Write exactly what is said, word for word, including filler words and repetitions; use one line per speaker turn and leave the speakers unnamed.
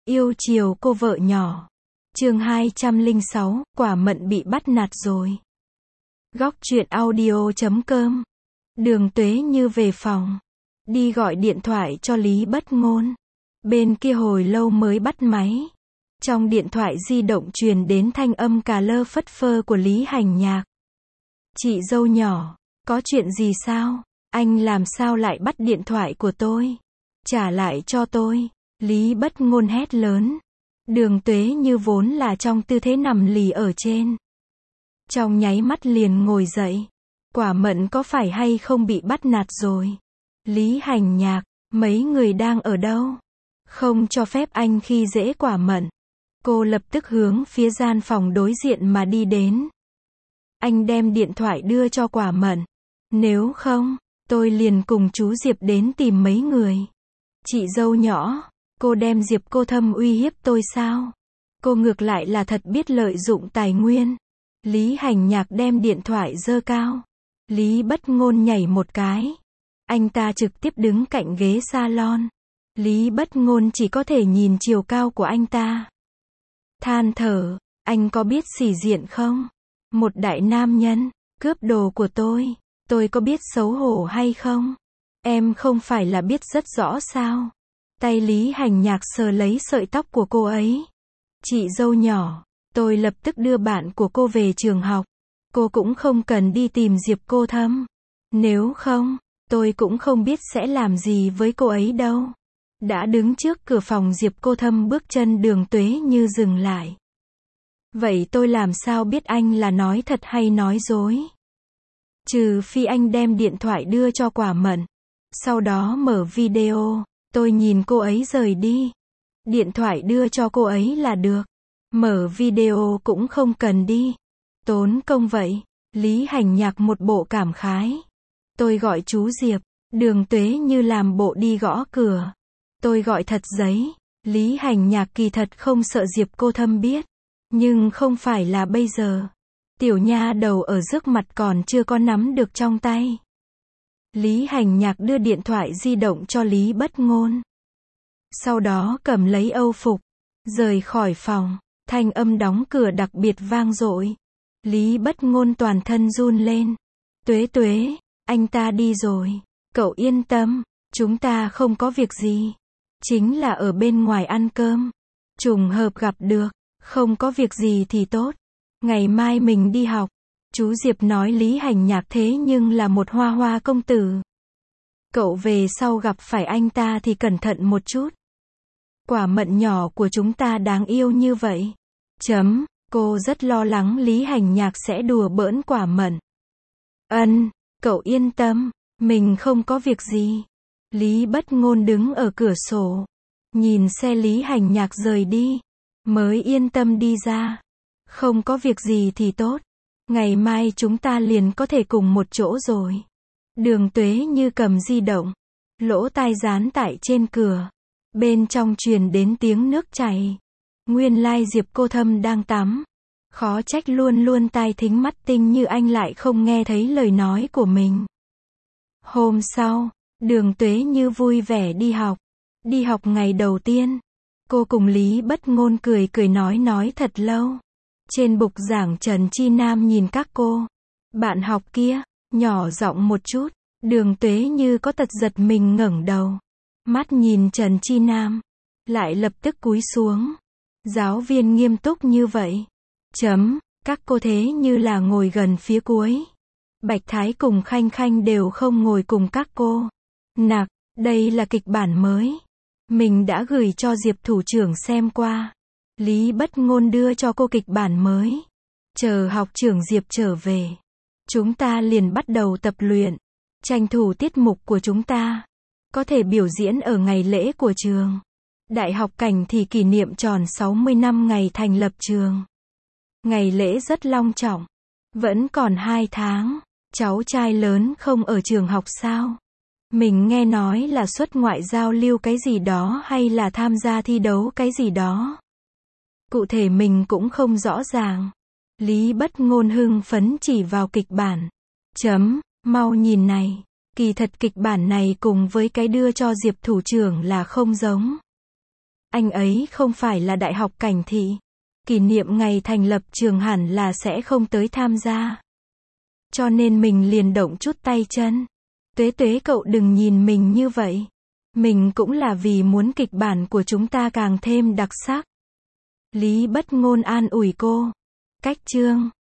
Yêu chiều cô vợ nhỏ. Chương hai trăm lẻ sáu, Quả Mận bị bắt nạt rồi. Góc truyện audio chấm com. Đường Tuế Như về phòng. Đi gọi điện thoại cho Lý Bất Ngôn. Bên kia hồi lâu mới bắt máy. Trong điện thoại di động truyền đến thanh âm cà lơ phất phơ của Lý Hành Nhạc. Chị dâu nhỏ, có chuyện gì sao? Anh làm sao lại bắt điện thoại của tôi? Trả lại cho tôi. Lý Bất Ngôn hét lớn. Đường Tuế Như vốn là trong tư thế nằm lì ở trên. Trong nháy mắt liền ngồi dậy. Quả Mận có phải hay không bị bắt nạt rồi? Lý Hành Nhạc, mấy người đang ở đâu? Không cho phép anh khi dễ Quả Mận. Cô lập tức hướng phía gian phòng đối diện mà đi đến. Anh đem điện thoại đưa cho Quả Mận. Nếu không, tôi liền cùng chú Diệp đến tìm mấy người. Chị dâu nhỏ, cô đem Diệp cô Thâm uy hiếp tôi sao? Cô ngược lại là thật biết lợi dụng tài nguyên. Lý Hành Nhạc đem điện thoại giơ cao. Lý Bất Ngôn nhảy một cái. Anh ta trực tiếp đứng cạnh ghế salon. Lý Bất Ngôn chỉ có thể nhìn chiều cao của anh ta. Than thở, anh có biết sĩ diện không? Một đại nam nhân, cướp đồ của tôi, tôi có biết xấu hổ hay không? Em không phải là biết rất rõ sao? Tay Lý Hành Nhạc sờ lấy sợi tóc của cô ấy. Chị dâu nhỏ, tôi lập tức đưa bạn của cô về trường học. Cô cũng không cần đi tìm Diệp cô Thâm. Nếu không, tôi cũng không biết sẽ làm gì với cô ấy đâu. Đã đứng trước cửa phòng Diệp cô Thâm, bước chân Đường Tuế Như dừng lại. Vậy tôi làm sao biết anh là nói thật hay nói dối? Trừ phi anh đem điện thoại đưa cho Quả Mận. Sau đó mở video, tôi nhìn cô ấy rời đi. Điện thoại đưa cho cô ấy là được. Mở video cũng không cần đi. Tốn công vậy. Lý Hành Nhạc một bộ cảm khái. Tôi gọi chú Diệp. Đường Tuế Như làm bộ đi gõ cửa. Tôi gọi thật giấy. Lý Hành Nhạc kỳ thật không sợ Diệp cô Thâm biết. Nhưng không phải là bây giờ. Tiểu nha đầu ở trước mặt còn chưa có nắm được trong tay. Lý Hành Nhạc đưa điện thoại di động cho Lý Bất Ngôn. Sau đó cầm lấy âu phục. Rời khỏi phòng. Thanh âm đóng cửa đặc biệt vang dội. Lý Bất Ngôn toàn thân run lên. Tuế Tuế, anh ta đi rồi. Cậu yên tâm, chúng ta không có việc gì. Chính là ở bên ngoài ăn cơm. Trùng hợp gặp được, không có việc gì thì tốt. Ngày mai mình đi học. Chú Diệp nói Lý Hành Nhạc thế nhưng là một hoa hoa công tử. Cậu về sau gặp phải anh ta thì cẩn thận một chút. Quả Mận nhỏ của chúng ta đáng yêu như vậy. Chấm, cô rất lo lắng Lý Hành Nhạc sẽ đùa bỡn Quả Mận. Ân, cậu yên tâm, mình không có việc gì. Lý Bất Ngôn đứng ở cửa sổ. Nhìn xe Lý Hành Nhạc rời đi. Mới yên tâm đi ra. Không có việc gì thì tốt. Ngày mai chúng ta liền có thể cùng một chỗ rồi. Đường Tuế Như cầm di động. Lỗ tai dán tại trên cửa. Bên trong truyền đến tiếng nước chảy. Nguyên lai Diệp cô Thâm đang tắm. Khó trách luôn luôn tai thính mắt tinh như anh lại không nghe thấy lời nói của mình. Hôm sau, Đường Tuế Như vui vẻ đi học. Đi học ngày đầu tiên. Cô cùng Lý Bất Ngôn cười cười nói nói thật lâu. Trên bục giảng Trần Chi Nam nhìn các cô. Bạn học kia, nhỏ giọng một chút. Đường Tuế Như có tật giật mình ngẩng đầu. Mắt nhìn Trần Chi Nam. Lại lập tức cúi xuống. Giáo viên nghiêm túc như vậy. Chấm, các cô thế như là ngồi gần phía cuối. Bạch Thái cùng Khanh Khanh đều không ngồi cùng các cô. Nặc, đây là kịch bản mới. Mình đã gửi cho Diệp thủ trưởng xem qua. Lý Bất Ngôn đưa cho cô kịch bản mới. Chờ học trưởng Diệp trở về. Chúng ta liền bắt đầu tập luyện. Tranh thủ tiết mục của chúng ta. Có thể biểu diễn ở ngày lễ của trường. Đại học Cảnh thì kỷ niệm tròn sáu mươi năm ngày thành lập trường. Ngày lễ rất long trọng. Vẫn còn hai tháng. Cháu trai lớn không ở trường học sao? Mình nghe nói là xuất ngoại giao lưu cái gì đó hay là tham gia thi đấu cái gì đó. Cụ thể mình cũng không rõ ràng. Lý Bất Ngôn hưng phấn chỉ vào kịch bản. Chấm, mau nhìn này. Kỳ thật kịch bản này cùng với cái đưa cho Diệp thủ trưởng là không giống. Anh ấy không phải là Đại học Cảnh Thị. Kỷ niệm ngày thành lập trường hẳn là sẽ không tới tham gia. Cho nên mình liền động chút tay chân. Tuế Tuế cậu đừng nhìn mình như vậy. Mình cũng là vì muốn kịch bản của chúng ta càng thêm đặc sắc. Lý Bất Ngôn an ủi cô. Cách chương